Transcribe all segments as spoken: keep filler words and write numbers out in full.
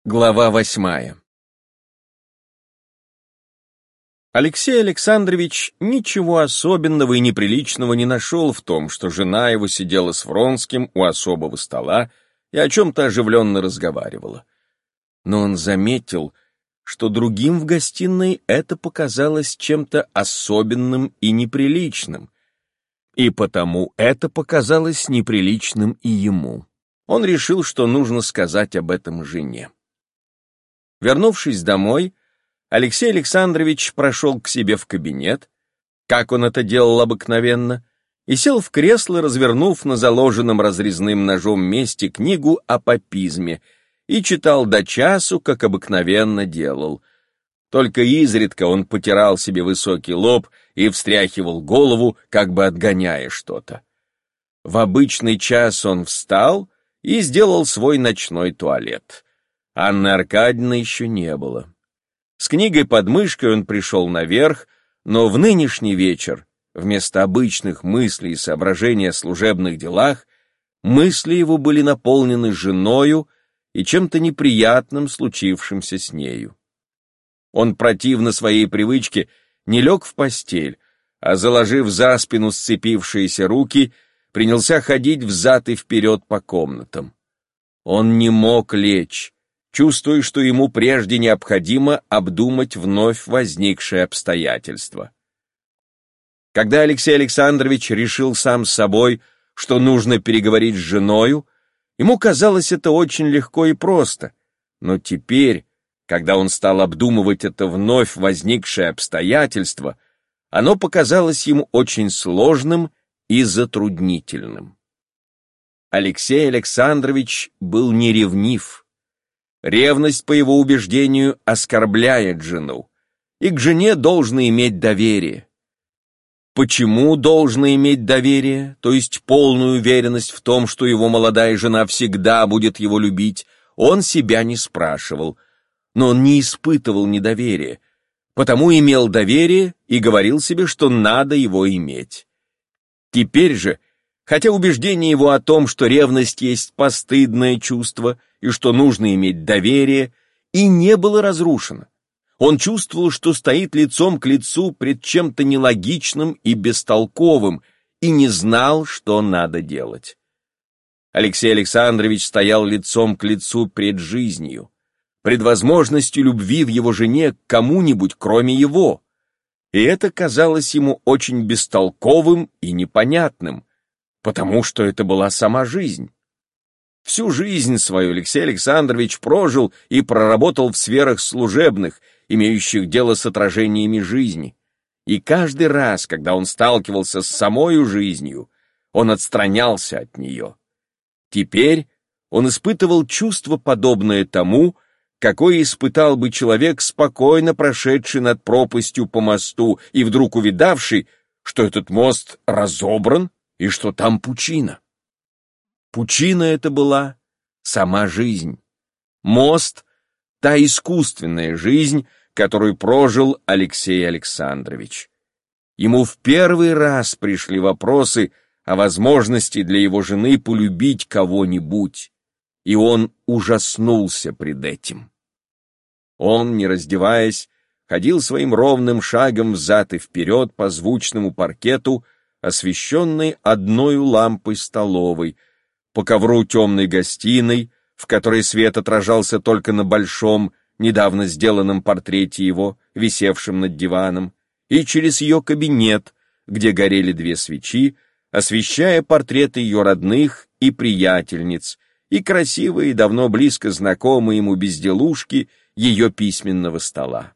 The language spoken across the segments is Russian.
Глава восьмая. Алексей Александрович ничего особенного и неприличного не нашел в том, что жена его сидела с Вронским у особого стола и о чем-то оживленно разговаривала. Но он заметил, что другим в гостиной это показалось чем-то особенным и неприличным, и потому это показалось неприличным и ему. Он решил, что нужно сказать об этом жене. Вернувшись домой, Алексей Александрович прошел к себе в кабинет, как он это делал обыкновенно, и сел в кресло, развернув на заложенном разрезным ножом месте книгу о папизме, и читал до часу, как обыкновенно делал. Только изредка он потирал себе высокий лоб и встряхивал голову, как бы отгоняя что-то. В обычный час он встал и сделал свой ночной туалет. Анны Аркадьевны еще не было. С книгой под мышкой он пришел наверх, но в нынешний вечер, вместо обычных мыслей и соображений о служебных делах, мысли его были наполнены женою и чем-то неприятным, случившимся с нею. Он, противно своей привычке, не лег в постель, а, заложив за спину сцепившиеся руки, принялся ходить взад и вперед по комнатам. Он не мог лечь, чувствуя, что ему прежде необходимо обдумать вновь возникшие обстоятельства. Когда Алексей Александрович решил сам с собой, что нужно переговорить с женою, ему казалось это очень легко и просто, но теперь, когда он стал обдумывать это вновь возникшее обстоятельство, оно показалось ему очень сложным и затруднительным. Алексей Александрович был не ревнив. Ревность, по его убеждению, оскорбляет жену, и к жене должно иметь доверие. Почему должно иметь доверие, то есть полную уверенность в том, что его молодая жена всегда будет его любить, он себя не спрашивал, но он не испытывал недоверия, потому имел доверие и говорил себе, что надо его иметь. Теперь же, хотя убеждение его о том, что ревность есть постыдное чувство и что нужно иметь доверие, и не было разрушено. Он чувствовал, что стоит лицом к лицу пред чем-то нелогичным и бестолковым, и не знал, что надо делать. Алексей Александрович стоял лицом к лицу пред жизнью, пред возможностью любви в его жене к кому-нибудь, кроме его, и это казалось ему очень бестолковым и непонятным, потому что это была сама жизнь. Всю жизнь свою Алексей Александрович прожил и проработал в сферах служебных, имеющих дело с отражениями жизни. И каждый раз, когда он сталкивался с самою жизнью, он отстранялся от нее. Теперь он испытывал чувство, подобное тому, какое испытал бы человек, спокойно прошедший над пропастью по мосту и вдруг увидавший, что этот мост разобран и что там пучина. Пучина это была сама жизнь. Мост — та искусственная жизнь, которую прожил Алексей Александрович. Ему в первый раз пришли вопросы о возможности для его жены полюбить кого-нибудь, и он ужаснулся пред этим. Он, не раздеваясь, ходил своим ровным шагом взад и вперед по звучному паркету, освещенной одною лампой столовой, по ковру темной гостиной, в которой свет отражался только на большом, недавно сделанном портрете его, висевшем над диваном, и через ее кабинет, где горели две свечи, освещая портреты ее родных и приятельниц, и красивые, давно близко знакомые ему безделушки ее письменного стола.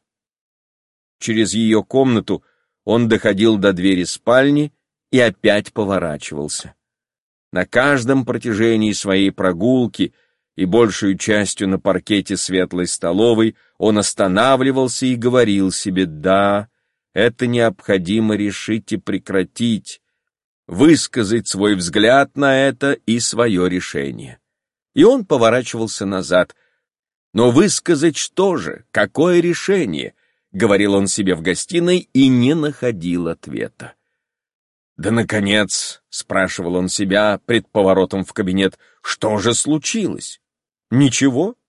Через ее комнату он доходил до двери спальни и опять поворачивался. На каждом протяжении своей прогулки и большую частью на паркете светлой столовой он останавливался и говорил себе: да, это необходимо решить и прекратить, высказать свой взгляд на это и свое решение. И он поворачивался назад. Но высказать что же, какое решение? Говорил он себе в гостиной и не находил ответа. Да, наконец, спрашивал он себя пред поворотом в кабинет, что же случилось? Ничего.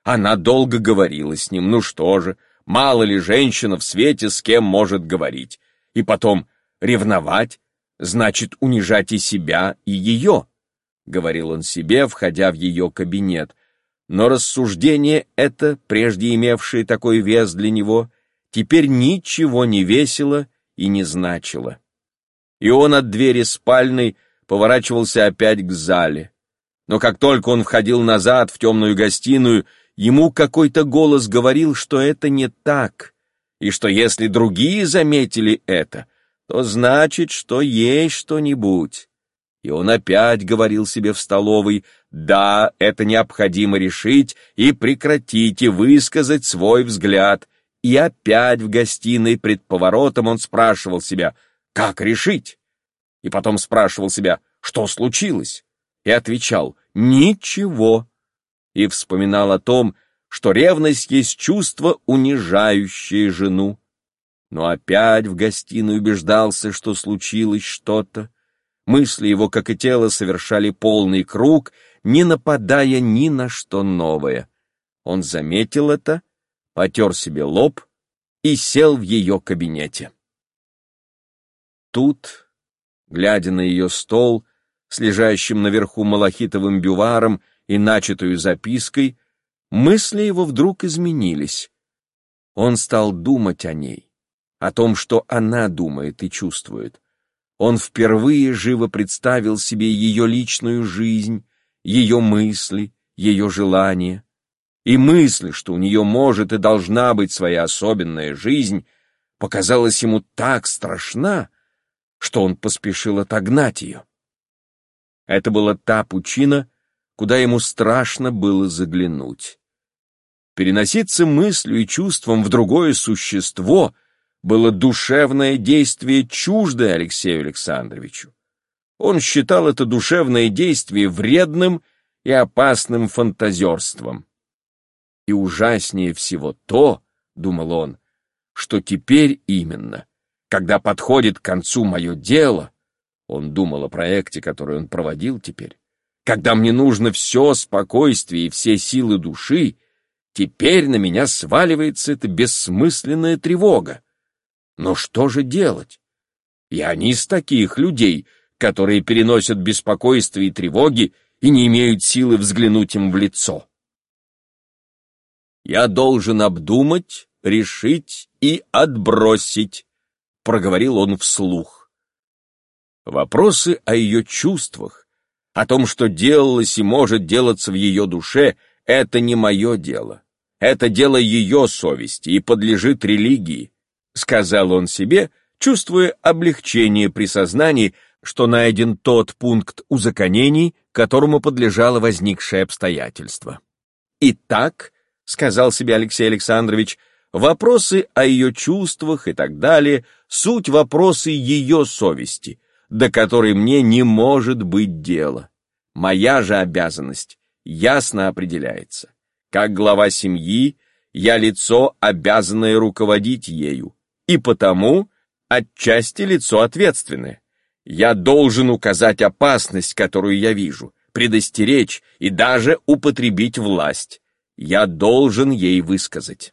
Она долго говорила с ним, ну что же, мало ли женщина в свете с кем может говорить. И потом, ревновать значит унижать и себя, и ее, — говорил он себе, входя в ее кабинет. Но рассуждение это, прежде имевшее такой вес для него, теперь ничего не весило и не значило. И он от двери спальной поворачивался опять к зале. Но как только он входил назад в темную гостиную, ему какой-то голос говорил, что это не так, и что если другие заметили это, то значит, что есть что-нибудь. И он опять говорил себе в столовой: да, это необходимо решить и прекратить, и высказать свой взгляд. И опять в гостиной пред поворотом он спрашивал себя: как решить? И потом спрашивал себя: что случилось? И отвечал: ничего. И вспоминал о том, что ревность есть чувство, унижающее жену. Но опять в гостиной убеждался, что случилось что-то. Мысли его, как и тело, совершали полный круг, не нападая ни на что новое. Он заметил это, потер себе лоб и сел в ее кабинете. Тут, глядя на ее стол с лежащим наверху малахитовым бюваром и начатую запиской, мысли его вдруг изменились. Он стал думать о ней, о том, что она думает и чувствует. Он впервые живо представил себе ее личную жизнь, ее мысли, ее желания. И мысль, что у нее может и должна быть своя особенная жизнь, показалась ему так страшна, что он поспешил отогнать ее. Это была та пучина, куда ему страшно было заглянуть. Переноситься мыслью и чувством в другое существо было душевное действие, чуждое Алексею Александровичу. Он считал это душевное действие вредным и опасным фантазерством. И ужаснее всего то, — думал он, — что теперь именно, когда подходит к концу мое дело, он думал о проекте, который он проводил теперь, когда мне нужно все спокойствие и все силы души, теперь на меня сваливается эта бессмысленная тревога. Но что же делать? Я не из таких людей, которые переносят беспокойство и тревоги и не имеют силы взглянуть им в лицо. Я должен обдумать, решить и отбросить, — проговорил он вслух. Вопросы о ее чувствах, о том, что делалось и может делаться в ее душе, — это не мое дело. Это дело ее совести и подлежит религии, — сказал он себе, чувствуя облегчение при сознании, что найден тот пункт узаконений, которому подлежало возникшее обстоятельство. Итак, — сказал себе Алексей Александрович, — вопросы о ее чувствах и так далее — суть вопросы ее совести, до которой мне не может быть дела. Моя же обязанность ясно определяется. Как глава семьи, я лицо, обязанное руководить ею, и потому отчасти лицо ответственное. Я должен указать опасность, которую я вижу, предостеречь и даже употребить власть. Я должен ей высказать.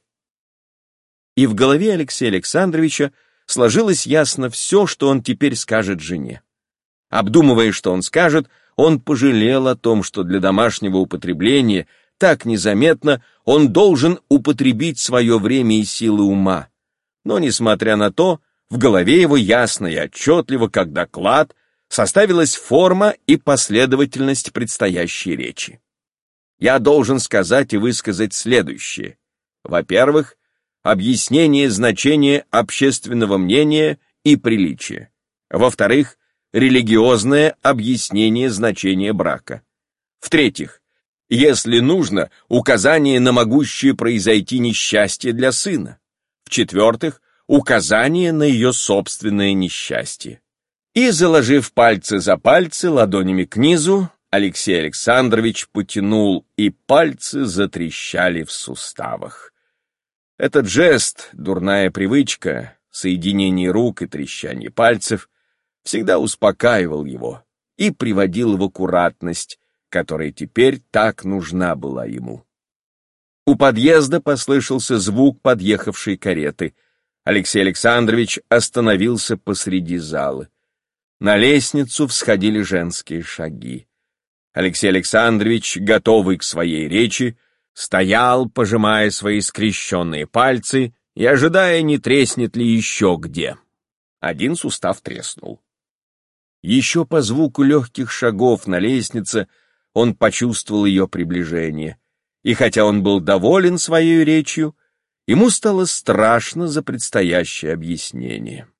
И в голове Алексея Александровича сложилось ясно все, что он теперь скажет жене. Обдумывая, что он скажет, он пожалел о том, что для домашнего употребления так незаметно он должен употребить свое время и силы ума. Но, несмотря на то, в голове его ясно и отчетливо, как доклад, составилась форма и последовательность предстоящей речи. Я должен сказать и высказать следующее. Во-первых, объяснение значения общественного мнения и приличия. Во-вторых, религиозное объяснение значения брака. В-третьих, если нужно, указание на могущее произойти несчастье для сына. В-четвертых, указание на ее собственное несчастье. И, заложив пальцы за пальцы ладонями к низу, Алексей Александрович потянул, и пальцы затрещали в суставах. Этот жест, дурная привычка, соединение рук и трещание пальцев, всегда успокаивал его и приводил в аккуратность, которая теперь так нужна была ему. У подъезда послышался звук подъехавшей кареты. Алексей Александрович остановился посреди залы. На лестницу всходили женские шаги. Алексей Александрович, готовый к своей речи, стоял, пожимая свои скрещенные пальцы и ожидая, не треснет ли еще где. Один сустав треснул. Еще по звуку легких шагов на лестнице он почувствовал ее приближение, и хотя он был доволен своей речью, ему стало страшно за предстоящее объяснение.